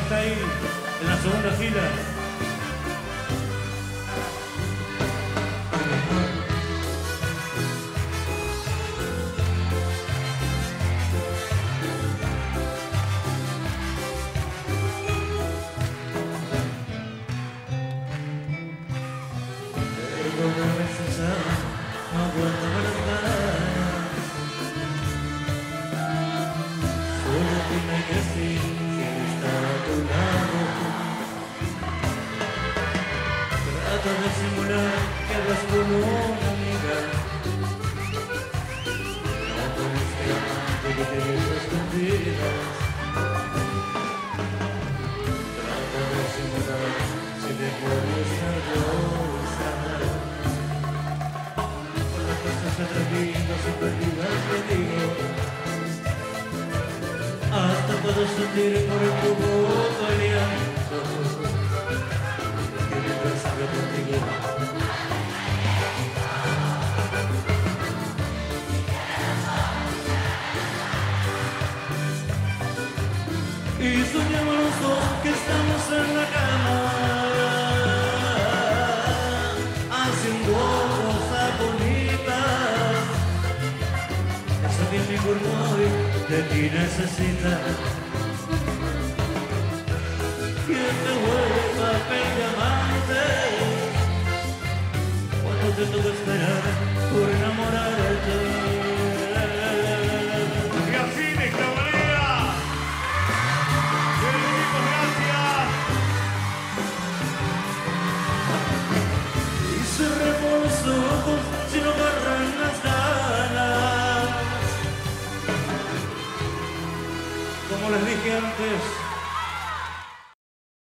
está ahí en la segunda fila. Trata de simular que hablas con una amiga. No con este amante que te ves escondidas. Trata de simular si te puedes nerviosa. Con las cosas atrevidas y perdidas que digo. Hasta puedo sentir por el tubo aliento. Contigo. Y soñamos los dos que estamos en la cama, haciendo cosas bonitas. Eso que mi cuerpo hoy de ti necesita. Que te vuelva a diamante. Te toca esperar por enamorarte. Y así de esta manera le decimos gracias. Y cerremos los ojos si no agarran las ganas. Como les dije antes,